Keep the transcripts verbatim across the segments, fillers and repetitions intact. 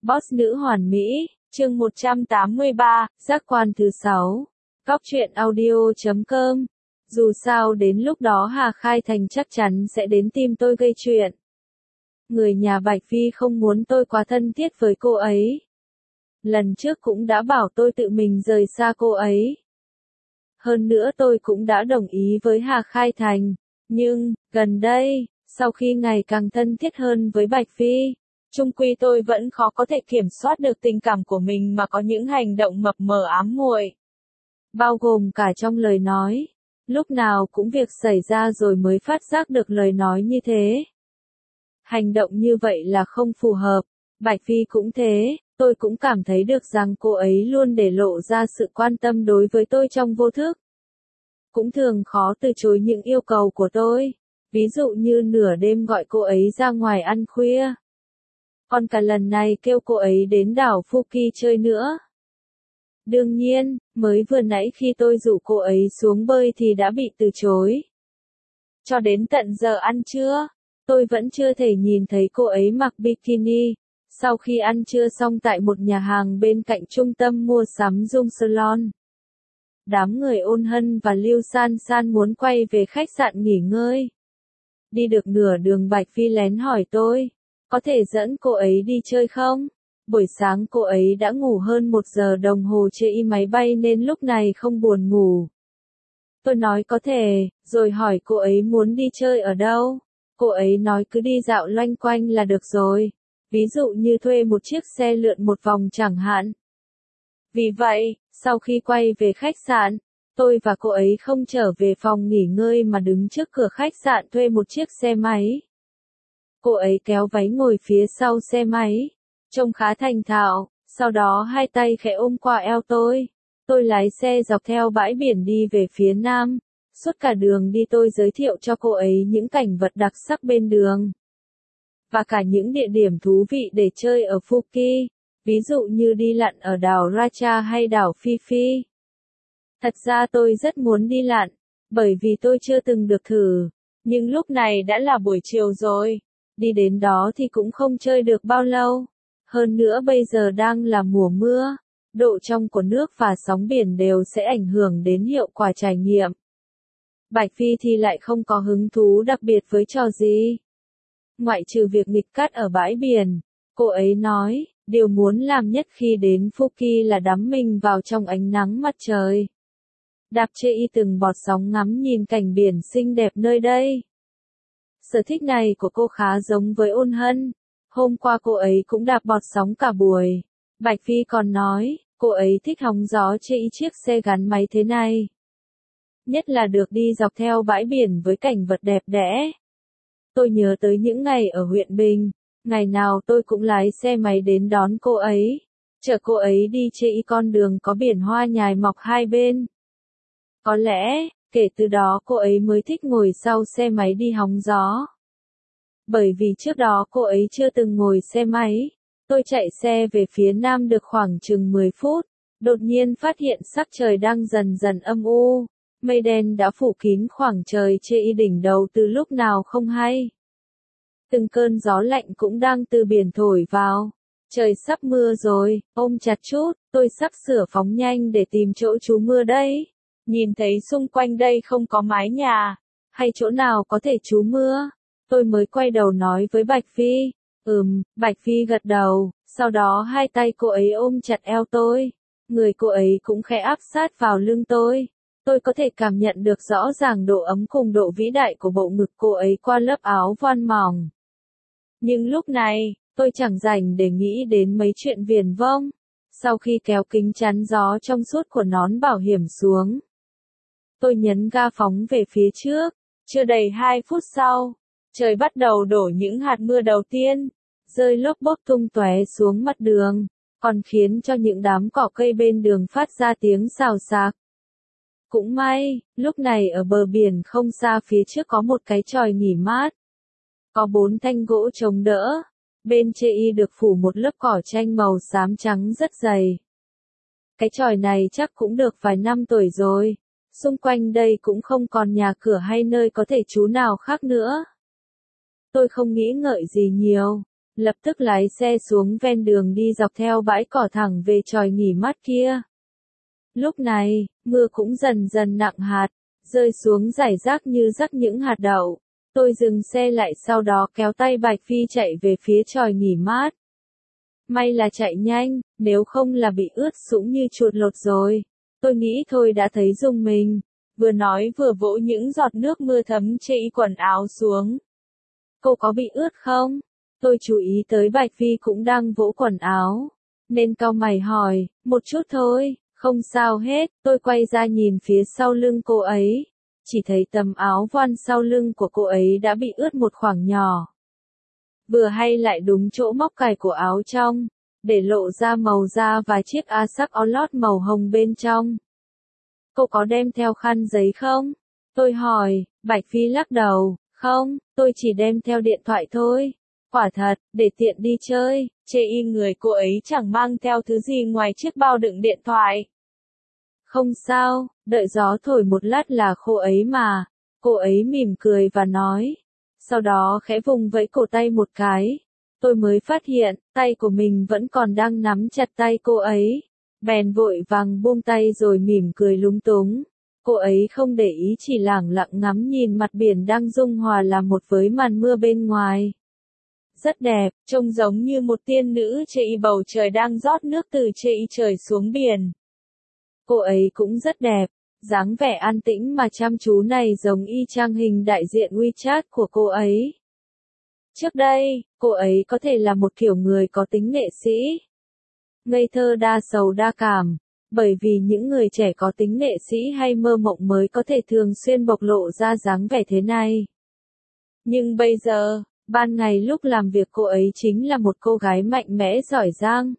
Boss nữ hoàn mỹ, chương một trăm tám mươi ba, giác quan thứ sáu. Góc truyện audio chấm com. Dù sao đến lúc đó Hà Khai Thành chắc chắn sẽ đến tìm tôi gây chuyện. Người nhà Bạch Phi không muốn tôi quá thân thiết với cô ấy. Lần trước cũng đã bảo tôi tự mình rời xa cô ấy. Hơn nữa tôi cũng đã đồng ý với Hà Khai Thành. Nhưng, gần đây, sau khi ngày càng thân thiết hơn với Bạch Phi, chung quy tôi vẫn khó có thể kiểm soát được tình cảm của mình mà có những hành động mập mờ ám muội. Bao gồm cả trong lời nói. Lúc nào cũng việc xảy ra rồi mới phát giác được lời nói như thế. Hành động như vậy là không phù hợp. Bạch Phi cũng thế, tôi cũng cảm thấy được rằng cô ấy luôn để lộ ra sự quan tâm đối với tôi trong vô thức. Cũng thường khó từ chối những yêu cầu của tôi. Ví dụ như nửa đêm gọi cô ấy ra ngoài ăn khuya. Còn cả lần này kêu cô ấy đến đảo Phuket chơi nữa. Đương nhiên, mới vừa nãy khi tôi rủ cô ấy xuống bơi thì đã bị từ chối. Cho đến tận giờ ăn trưa, tôi vẫn chưa thể nhìn thấy cô ấy mặc bikini. Sau khi ăn trưa xong tại một nhà hàng bên cạnh trung tâm mua sắm Dung Salon, đám người Ôn Hân và Lưu San San muốn quay về khách sạn nghỉ ngơi. Đi được nửa đường Bạch Phi lén hỏi tôi, có thể dẫn cô ấy đi chơi không? Buổi sáng cô ấy đã ngủ hơn một giờ đồng hồ trên máy bay nên lúc này không buồn ngủ. Tôi nói có thể, rồi hỏi cô ấy muốn đi chơi ở đâu. Cô ấy nói cứ đi dạo loanh quanh là được rồi. Ví dụ như thuê một chiếc xe lượn một vòng chẳng hạn. Vì vậy, sau khi quay về khách sạn, tôi và cô ấy không trở về phòng nghỉ ngơi mà đứng trước cửa khách sạn thuê một chiếc xe máy. Cô ấy kéo váy ngồi phía sau xe máy, trông khá thành thạo, sau đó hai tay khẽ ôm qua eo tôi. Tôi lái xe dọc theo bãi biển đi về phía nam. Suốt cả đường đi tôi giới thiệu cho cô ấy những cảnh vật đặc sắc bên đường. Và cả những địa điểm thú vị để chơi ở Phuket, ví dụ như đi lặn ở đảo Racha hay đảo Phi Phi. Thật ra tôi rất muốn đi lặn, bởi vì tôi chưa từng được thử. Nhưng lúc này đã là buổi chiều rồi, đi đến đó thì cũng không chơi được bao lâu. Hơn nữa bây giờ đang là mùa mưa, độ trong của nước và sóng biển đều sẽ ảnh hưởng đến hiệu quả trải nghiệm. Bạch Phi thì lại không có hứng thú đặc biệt với trò gì. Ngoại trừ việc nghịch cát ở bãi biển, cô ấy nói, điều muốn làm nhất khi đến Phuket là đắm mình vào trong ánh nắng mặt trời. Đạp trên từng bọt sóng ngắm nhìn cảnh biển xinh đẹp nơi đây. Sở thích này của cô khá giống với Ôn Hân. Hôm qua cô ấy cũng đạp bọt sóng cả buổi. Bạch Phi còn nói, cô ấy thích hóng gió trên chiếc xe gắn máy thế này. Nhất là được đi dọc theo bãi biển với cảnh vật đẹp đẽ. Tôi nhớ tới những ngày ở huyện Bình, ngày nào tôi cũng lái xe máy đến đón cô ấy, chở cô ấy đi trên con đường có biển hoa nhài mọc hai bên. Có lẽ, kể từ đó cô ấy mới thích ngồi sau xe máy đi hóng gió. Bởi vì trước đó cô ấy chưa từng ngồi xe máy, tôi chạy xe về phía nam được khoảng chừng mười phút, đột nhiên phát hiện sắc trời đang dần dần âm u. Mây đen đã phủ kín khoảng trời trên đỉnh đầu từ lúc nào không hay. Từng cơn gió lạnh cũng đang từ biển thổi vào. Trời sắp mưa rồi, ôm chặt chút, tôi sắp sửa phóng nhanh để tìm chỗ trú mưa đây. Nhìn thấy xung quanh đây không có mái nhà, hay chỗ nào có thể trú mưa. Tôi mới quay đầu nói với Bạch Phi. Ừm, Bạch Phi gật đầu, sau đó hai tay cô ấy ôm chặt eo tôi. Người cô ấy cũng khẽ áp sát vào lưng tôi. Tôi có thể cảm nhận được rõ ràng độ ấm cùng độ vĩ đại của bộ ngực cô ấy qua lớp áo voan mỏng. Nhưng lúc này, tôi chẳng rảnh để nghĩ đến mấy chuyện viển vông. Sau khi kéo kính chắn gió trong suốt của nón bảo hiểm xuống, tôi nhấn ga phóng về phía trước. Chưa đầy hai phút sau, trời bắt đầu đổ những hạt mưa đầu tiên, rơi lốp bốp tung tóe xuống mặt đường, còn khiến cho những đám cỏ cây bên đường phát ra tiếng xào xạc. Cũng may, lúc này ở bờ biển không xa phía trước có một cái chòi nghỉ mát. Có bốn thanh gỗ chống đỡ, bên trên y được phủ một lớp cỏ tranh màu xám trắng rất dày. Cái chòi này chắc cũng được vài năm tuổi rồi, xung quanh đây cũng không còn nhà cửa hay nơi có thể trú nào khác nữa. Tôi không nghĩ ngợi gì nhiều, lập tức lái xe xuống ven đường đi dọc theo bãi cỏ thẳng về chòi nghỉ mát kia. Lúc này, mưa cũng dần dần nặng hạt, rơi xuống rải rác như rắc những hạt đậu. Tôi dừng xe lại sau đó kéo tay Bạch Phi chạy về phía chòi nghỉ mát. May là chạy nhanh, nếu không là bị ướt sũng như chuột lột rồi. Tôi nghĩ thôi đã thấy rùng mình. Vừa nói vừa vỗ những giọt nước mưa thấm chảy quần áo xuống. Cô có bị ướt không? Tôi chú ý tới Bạch Phi cũng đang vỗ quần áo. Nên cau mày hỏi, một chút thôi, không sao hết. Tôi quay ra nhìn phía sau lưng cô ấy. Chỉ thấy tấm áo voan sau lưng của cô ấy đã bị ướt một khoảng nhỏ. Vừa hay lại đúng chỗ móc cài của áo trong, để lộ ra màu da và chiếc áo sắc áo lót màu hồng bên trong. Cô có đem theo khăn giấy không? Tôi hỏi. Bạch Phi lắc đầu, không, tôi chỉ đem theo điện thoại thôi. Quả thật, để tiện đi chơi. Chê y người cô ấy chẳng mang theo thứ gì ngoài chiếc bao đựng điện thoại. Không sao, đợi gió thổi một lát là khô ấy mà. Cô ấy mỉm cười và nói. Sau đó khẽ vùng vẫy cổ tay một cái. Tôi mới phát hiện, tay của mình vẫn còn đang nắm chặt tay cô ấy. Bèn vội vàng buông tay rồi mỉm cười lúng túng. Cô ấy không để ý chỉ lẳng lặng ngắm nhìn mặt biển đang dung hòa làm một với màn mưa bên ngoài. Rất đẹp, trông giống như một tiên nữ trên bầu trời đang rót nước từ trên trời xuống biển. Cô ấy cũng rất đẹp, dáng vẻ an tĩnh mà chăm chú này giống y chang hình đại diện WeChat của cô ấy. Trước đây, cô ấy có thể là một kiểu người có tính nghệ sĩ. Ngây thơ đa sầu đa cảm, bởi vì những người trẻ có tính nghệ sĩ hay mơ mộng mới có thể thường xuyên bộc lộ ra dáng vẻ thế này. Nhưng bây giờ, ban ngày lúc làm việc cô ấy chính là một cô gái mạnh mẽ giỏi giang,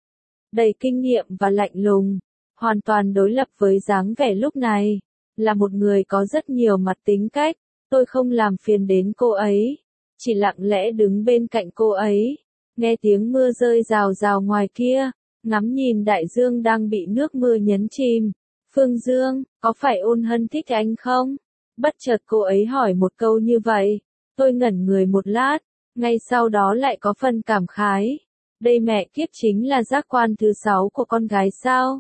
đầy kinh nghiệm và lạnh lùng, hoàn toàn đối lập với dáng vẻ lúc này, là một người có rất nhiều mặt tính cách. Tôi không làm phiền đến cô ấy, chỉ lặng lẽ đứng bên cạnh cô ấy, nghe tiếng mưa rơi rào rào ngoài kia, ngắm nhìn đại dương đang bị nước mưa nhấn chìm. Phương Dương, có phải Ôn Hân thích anh không? Bất chợt cô ấy hỏi một câu như vậy. Tôi ngẩn người một lát, ngay sau đó lại có phần cảm khái. Đây mẹ kiếp chính là giác quan thứ sáu của con gái sao?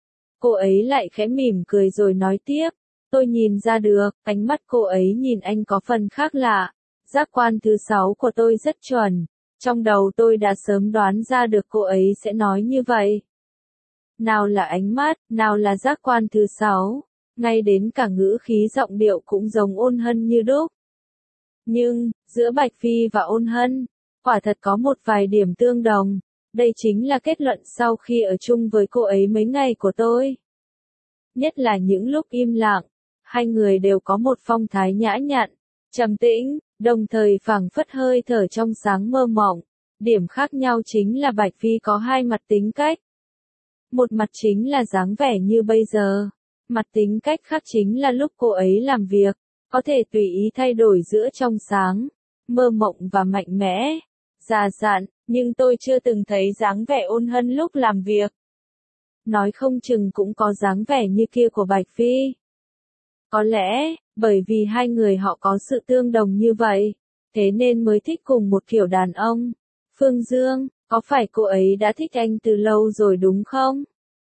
Cô ấy lại khẽ mỉm cười rồi nói tiếp. Tôi nhìn ra được, ánh mắt cô ấy nhìn anh có phần khác lạ. Giác quan thứ sáu của tôi rất chuẩn. Trong đầu tôi đã sớm đoán ra được cô ấy sẽ nói như vậy. Nào là ánh mắt, nào là giác quan thứ sáu, ngay đến cả ngữ khí giọng điệu cũng giống Ôn Hân như đúc. Nhưng, giữa Bạch Phi và Ôn Hân, quả thật có một vài điểm tương đồng. Đây chính là kết luận sau khi ở chung với cô ấy mấy ngày của tôi. Nhất là những lúc im lặng, hai người đều có một phong thái nhã nhặn, trầm tĩnh, đồng thời phảng phất hơi thở trong sáng mơ mộng. Điểm khác nhau chính là Bạch Phi có hai mặt tính cách. Một mặt chính là dáng vẻ như bây giờ. Mặt tính cách khác chính là lúc cô ấy làm việc, có thể tùy ý thay đổi giữa trong sáng, mơ mộng và mạnh mẽ, già dặn, nhưng tôi chưa từng thấy dáng vẻ Ôn Hân lúc làm việc. Nói không chừng cũng có dáng vẻ như kia của Bạch Phi. Có lẽ, bởi vì hai người họ có sự tương đồng như vậy, thế nên mới thích cùng một kiểu đàn ông. Phương Dương, có phải cô ấy đã thích anh từ lâu rồi đúng không?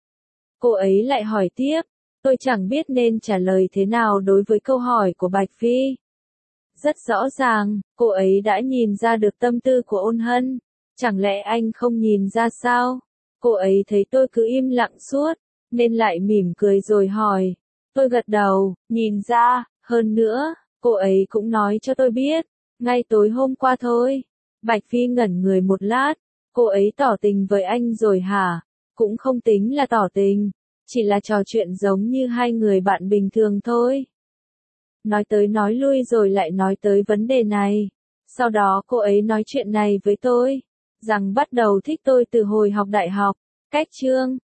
Cô ấy lại hỏi tiếp. Tôi chẳng biết nên trả lời thế nào đối với câu hỏi của Bạch Phi. Rất rõ ràng, cô ấy đã nhìn ra được tâm tư của Ôn Hân. Chẳng lẽ anh không nhìn ra sao? Cô ấy thấy tôi cứ im lặng suốt, nên lại mỉm cười rồi hỏi. Tôi gật đầu, nhìn ra, hơn nữa, cô ấy cũng nói cho tôi biết, ngay tối hôm qua thôi. Bạch Phi ngẩn người một lát, cô ấy tỏ tình với anh rồi hả? Cũng không tính là tỏ tình, chỉ là trò chuyện giống như hai người bạn bình thường thôi. Nói tới nói lui rồi lại nói tới vấn đề này. Sau đó cô ấy nói chuyện này với tôi, rằng bắt đầu thích tôi từ hồi học đại học. Cách chương